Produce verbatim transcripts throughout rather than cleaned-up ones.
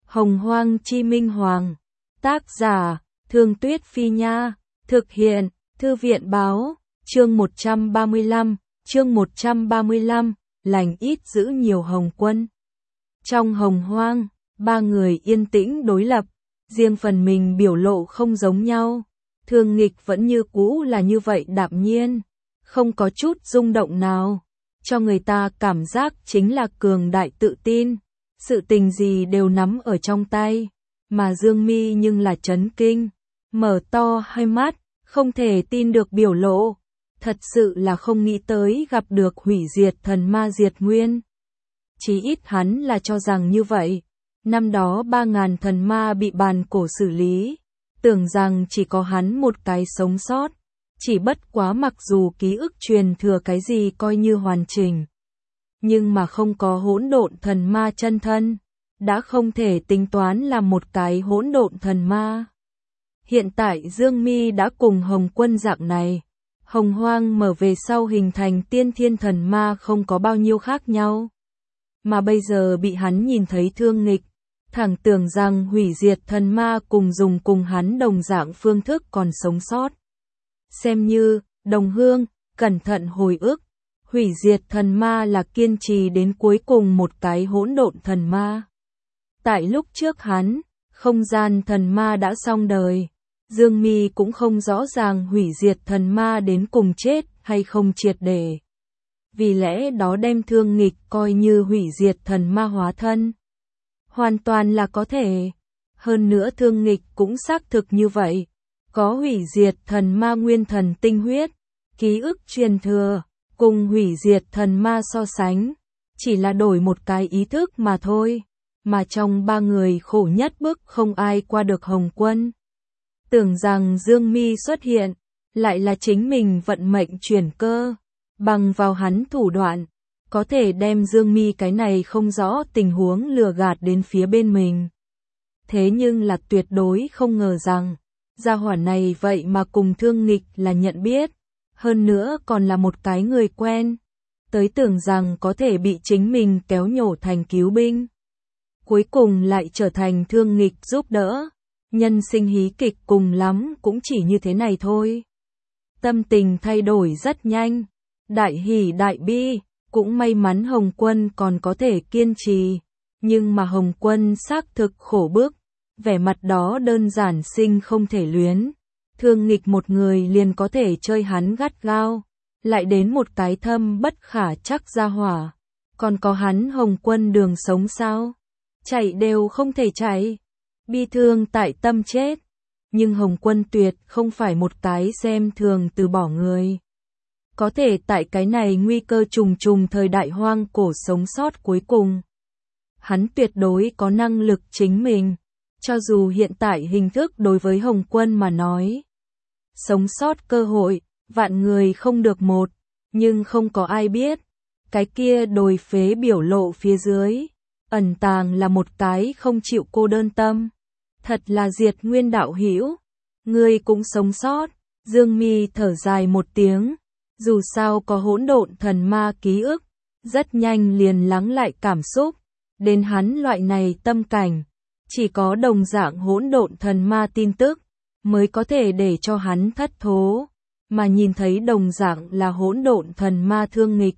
Hồng Hoang Chi Minh Hoàng. Tác giả, Thương Tuyết Phi Nha. Thực hiện, Thư viện Báo. Chương một trăm ba mươi lăm, chương một trăm ba mươi lăm, lành ít giữ nhiều Hồng Quân. Trong Hồng Hoang, ba người yên tĩnh đối lập, riêng phần mình biểu lộ không giống nhau. Thương Nghịch vẫn như cũ là như vậy đạm nhiên, không có chút rung động nào, cho người ta cảm giác chính là cường đại tự tin, sự tình gì đều nắm ở trong tay, mà Dương Mi nhưng là chấn kinh, mở to hai mắt, không thể tin được biểu lộ, thật sự là không nghĩ tới gặp được hủy diệt thần ma diệt nguyên. Chí ít hắn là cho rằng như vậy, năm đó ba ngàn thần ma bị bàn cổ xử lý, tưởng rằng chỉ có hắn một cái sống sót, chỉ bất quá mặc dù ký ức truyền thừa cái gì coi như hoàn chỉnh, nhưng mà không có hỗn độn thần ma chân thân, đã không thể tính toán là một cái hỗn độn thần ma. Hiện tại Dương Mi đã cùng Hồng Quân dạng này, Hồng Hoang mở về sau hình thành tiên thiên thần ma không có bao nhiêu khác nhau. Mà bây giờ bị hắn nhìn thấy Thương Nghịch, thẳng tưởng rằng hủy diệt thần ma cùng dùng cùng hắn đồng dạng phương thức còn sống sót. Xem như, đồng hương, cẩn thận hồi ức, hủy diệt thần ma là kiên trì đến cuối cùng một cái hỗn độn thần ma. Tại lúc trước hắn, không gian thần ma đã xong đời, Dương Mi cũng không rõ ràng hủy diệt thần ma đến cùng chết hay không triệt để. Vì lẽ đó đem Thương Nghịch coi như hủy diệt thần ma hóa thân. Hoàn toàn là có thể. Hơn nữa Thương Nghịch cũng xác thực như vậy. Có hủy diệt thần ma nguyên thần tinh huyết, ký ức truyền thừa, cùng hủy diệt thần ma so sánh. Chỉ là đổi một cái ý thức mà thôi. Mà trong ba người khổ nhất bức không ai qua được Hồng Quân. Tưởng rằng Dương Mi xuất hiện, lại là chính mình vận mệnh chuyển cơ. Bằng vào hắn thủ đoạn, có thể đem Dương Mi cái này không rõ tình huống lừa gạt đến phía bên mình. Thế nhưng là tuyệt đối không ngờ rằng, gia hỏa này vậy mà cùng Thương Nghịch là nhận biết, hơn nữa còn là một cái người quen. Tới tưởng rằng có thể bị chính mình kéo nhổ thành cứu binh. Cuối cùng lại trở thành Thương Nghịch giúp đỡ. Nhân sinh hí kịch cùng lắm cũng chỉ như thế này thôi. Tâm tình thay đổi rất nhanh. Đại hỉ đại bi, cũng may mắn Hồng Quân còn có thể kiên trì, nhưng mà Hồng Quân xác thực khổ bức, vẻ mặt đó đơn giản sinh không thể luyến. Thương Nghịch một người liền có thể chơi hắn gắt gao, lại đến một cái thâm bất khả chắc gia hỏa, còn có hắn Hồng Quân đường sống sao? Chạy đều không thể chạy, bi thương tại tâm chết. Nhưng Hồng Quân tuyệt không phải một cái xem thường từ bỏ người. Có thể tại cái này nguy cơ trùng trùng thời đại hoang cổ sống sót cuối cùng. Hắn tuyệt đối có năng lực chính mình, cho dù hiện tại hình thức đối với Hồng Quân mà nói. Sống sót cơ hội, vạn người không được một, nhưng không có ai biết. Cái kia đồi phế biểu lộ phía dưới, ẩn tàng là một cái không chịu cô đơn tâm. Thật là diệt nguyên đạo hữu, ngươi cũng sống sót. Dương Mi thở dài một tiếng. Dù sao có hỗn độn thần ma ký ức, rất nhanh liền lắng lại cảm xúc, đến hắn loại này tâm cảnh, chỉ có đồng dạng hỗn độn thần ma tin tức, mới có thể để cho hắn thất thố, mà nhìn thấy đồng dạng là hỗn độn thần ma Thương Nghịch.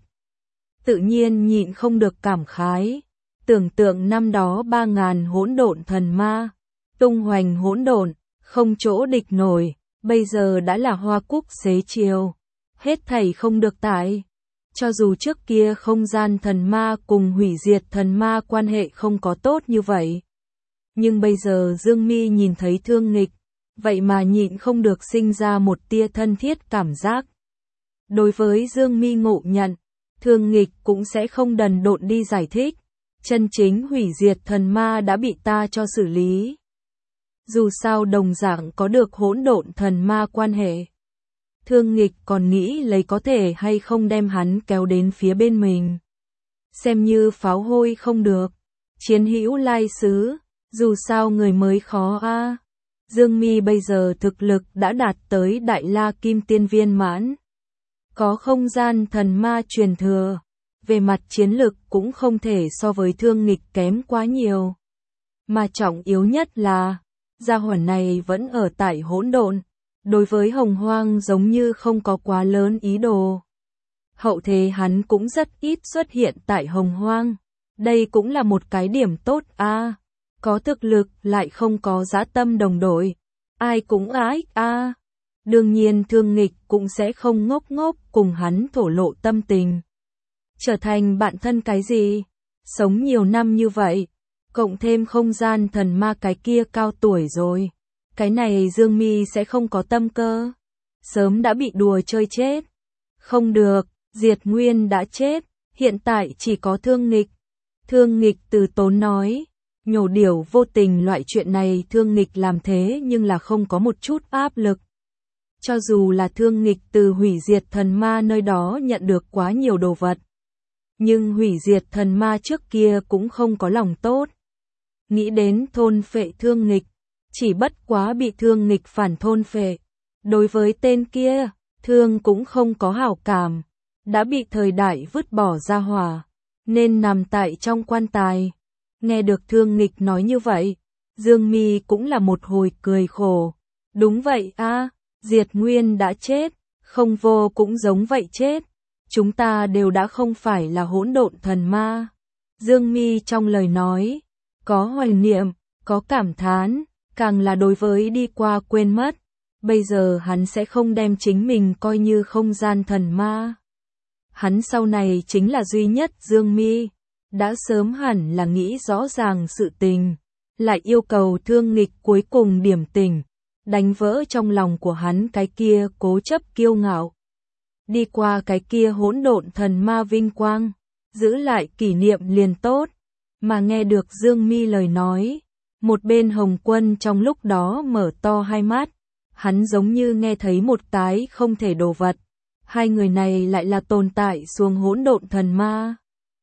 Tự nhiên nhịn không được cảm khái, tưởng tượng năm đó ba ngàn hỗn độn thần ma, tung hoành hỗn độn, không chỗ địch nổi, bây giờ đã là hoa cúc xế chiều. Hết thảy không được tại. Cho dù trước kia không gian thần ma cùng hủy diệt thần ma quan hệ không có tốt như vậy. Nhưng bây giờ Dương Mi nhìn thấy Thương Nghịch, vậy mà nhịn không được sinh ra một tia thân thiết cảm giác. Đối với Dương Mi ngộ nhận, Thương Nghịch cũng sẽ không đần độn đi giải thích. Chân chính hủy diệt thần ma đã bị ta cho xử lý. Dù sao đồng dạng có được hỗn độn thần ma quan hệ. Thương Nghịch còn nghĩ lấy có thể hay không đem hắn kéo đến phía bên mình. Xem như pháo hôi không được. Chiến hữu lai sứ, dù sao người mới khó a. À. Dương Mi bây giờ thực lực đã đạt tới Đại La Kim Tiên viên mãn. Có không gian thần ma truyền thừa. Về mặt chiến lực cũng không thể so với Thương Nghịch kém quá nhiều. mà trọng yếu nhất là, gia hỏa này vẫn ở tại hỗn độn, đối với Hồng Hoang giống như không có quá lớn ý đồ. Hậu thế hắn cũng rất ít xuất hiện tại Hồng Hoang, đây cũng là một cái điểm tốt a, à, có thực lực lại không có dã tâm đồng đội, ai cũng ái a. À. Đương nhiên Thương Nghịch cũng sẽ không ngốc ngốc cùng hắn thổ lộ tâm tình. Trở thành bạn thân cái gì? Sống nhiều năm như vậy, cộng thêm không gian thần ma cái kia cao tuổi rồi. Cái này Dương Mi sẽ không có tâm cơ. Sớm đã bị đùa chơi chết. Không được, Diệt Nguyên đã chết, hiện tại chỉ có Thương Nghịch. Thương Nghịch từ tốn nói, nhổ điểu vô tình loại chuyện này Thương Nghịch làm thế nhưng là không có một chút áp lực. Cho dù là Thương Nghịch từ hủy diệt thần ma nơi đó nhận được quá nhiều đồ vật. Nhưng hủy diệt thần ma trước kia cũng không có lòng tốt. Nghĩ đến thôn phệ Thương Nghịch, chỉ bất quá bị Thương Nghịch phản thôn phệ. Đối với tên kia, Thương cũng không có hảo cảm, đã bị thời đại vứt bỏ ra hỏa, nên nằm tại trong quan tài. Nghe được Thương Nghịch nói như vậy, Dương Mi cũng là một hồi cười khổ. Đúng vậy a, à, Diệt Nguyên đã chết, Không Vô cũng giống vậy chết. Chúng ta đều đã không phải là hỗn độn thần ma. Dương Mi trong lời nói, có hoài niệm, có cảm thán, càng là đối với đi qua quên mất. Bây giờ hắn sẽ không đem chính mình coi như không gian thần ma. Hắn sau này chính là duy nhất Dương Mi, đã sớm hẳn là nghĩ rõ ràng sự tình, lại yêu cầu Thương Nghịch cuối cùng điểm tình, đánh vỡ trong lòng của hắn cái kia cố chấp kiêu ngạo. Đi qua cái kia hỗn độn thần ma vinh quang, giữ lại kỷ niệm liền tốt, mà nghe được Dương Mi lời nói, một bên Hồng Quân trong lúc đó mở to hai mắt, hắn giống như nghe thấy một cái không thể đồ vật, hai người này lại là tồn tại xuống hỗn độn thần ma.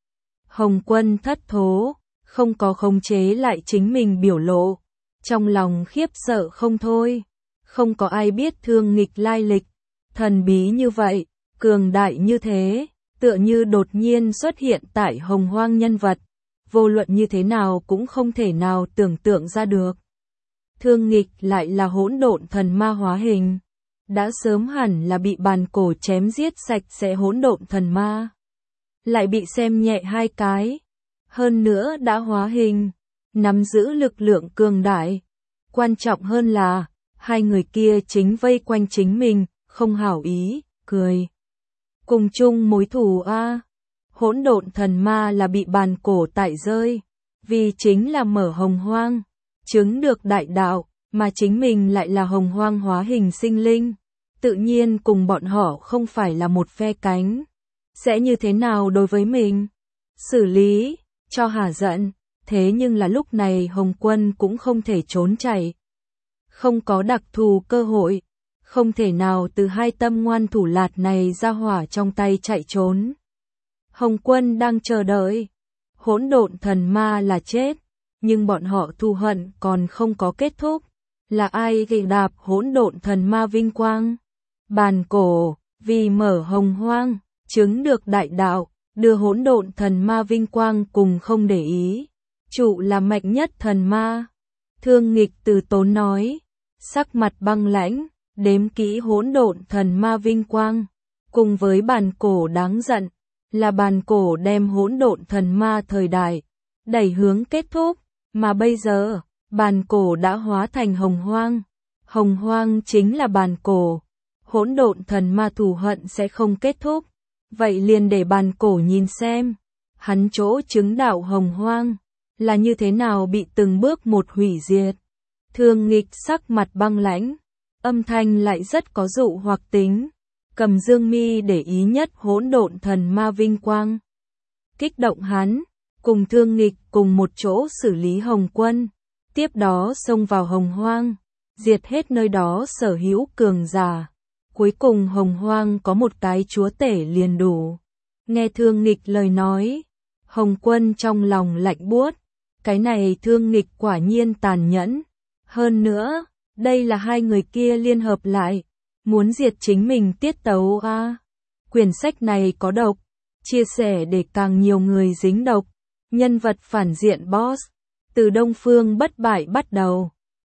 Hồng Quân thất thố, không có khống chế lại chính mình biểu lộ, trong lòng khiếp sợ không thôi, không có ai biết Thương Nghịch lai lịch, thần bí như vậy, cường đại như thế, tựa như đột nhiên xuất hiện tại Hồng Hoang nhân vật, vô luận như thế nào cũng không thể nào tưởng tượng ra được. Thương Nghịch lại là hỗn độn thần ma hóa hình, đã sớm hẳn là bị bàn cổ chém giết sạch sẽ hỗn độn thần ma, lại bị xem nhẹ hai cái, hơn nữa đã hóa hình, nắm giữ lực lượng cường đại, quan trọng hơn là, hai người kia chính vây quanh chính mình, không hảo ý, cười. Cùng chung mối thù a, à. Hỗn độn thần ma là bị bàn cổ tại rơi, vì chính là mở Hồng Hoang, chứng được đại đạo, mà chính mình lại là Hồng Hoang hóa hình sinh linh, tự nhiên cùng bọn họ không phải là một phe cánh. Sẽ như thế nào đối với mình? Xử lý, cho hả giận, thế nhưng là lúc này Hồng Quân cũng không thể trốn chạy. Không có đặc thù cơ hội, không thể nào từ hai tâm ngoan thủ lạt này ra hỏa trong tay chạy trốn. Hồng Quân đang chờ đợi, hỗn độn thần ma là chết, nhưng bọn họ thù hận còn không có kết thúc. Là ai gậy đạp hỗn độn thần ma vinh quang? Bàn cổ, vì mở Hồng Hoang, chứng được đại đạo, đưa hỗn độn thần ma vinh quang cùng không để ý. Trụ là mạnh nhất thần ma. Thương Nghịch từ tốn nói, sắc mặt băng lãnh, đếm kỹ hỗn độn thần ma vinh quang, cùng với bàn cổ đáng giận, là bàn cổ đem hỗn độn thần ma thời đại đẩy hướng kết thúc, mà bây giờ, bàn cổ đã hóa thành Hồng Hoang. Hồng Hoang chính là bàn cổ, hỗn độn thần ma thù hận sẽ không kết thúc. Vậy liền để bàn cổ nhìn xem, hắn chỗ chứng đạo Hồng Hoang, là như thế nào bị từng bước một hủy diệt. Thương Nghịch sắc mặt băng lãnh, âm thanh lại rất có dụ hoặc tính, cầm Dương Mi để ý nhất hỗn độn thần ma vinh quang. Kích động hắn, cùng Thương Nghịch cùng một chỗ xử lý Hồng Quân, tiếp đó xông vào Hồng Hoang, diệt hết nơi đó sở hữu cường giả. Cuối cùng Hồng Hoang có một cái chúa tể liền đủ. Nghe Thương Nghịch lời nói, Hồng Quân trong lòng lạnh buốt, cái này Thương Nghịch quả nhiên tàn nhẫn. Hơn nữa, đây là hai người kia liên hợp lại, muốn diệt chính mình tiết tấu a. À. Quyển sách này có độc, chia sẻ để càng nhiều người dính độc. Nhân vật phản diện boss, từ Đông Phương Bất Bại bắt đầu.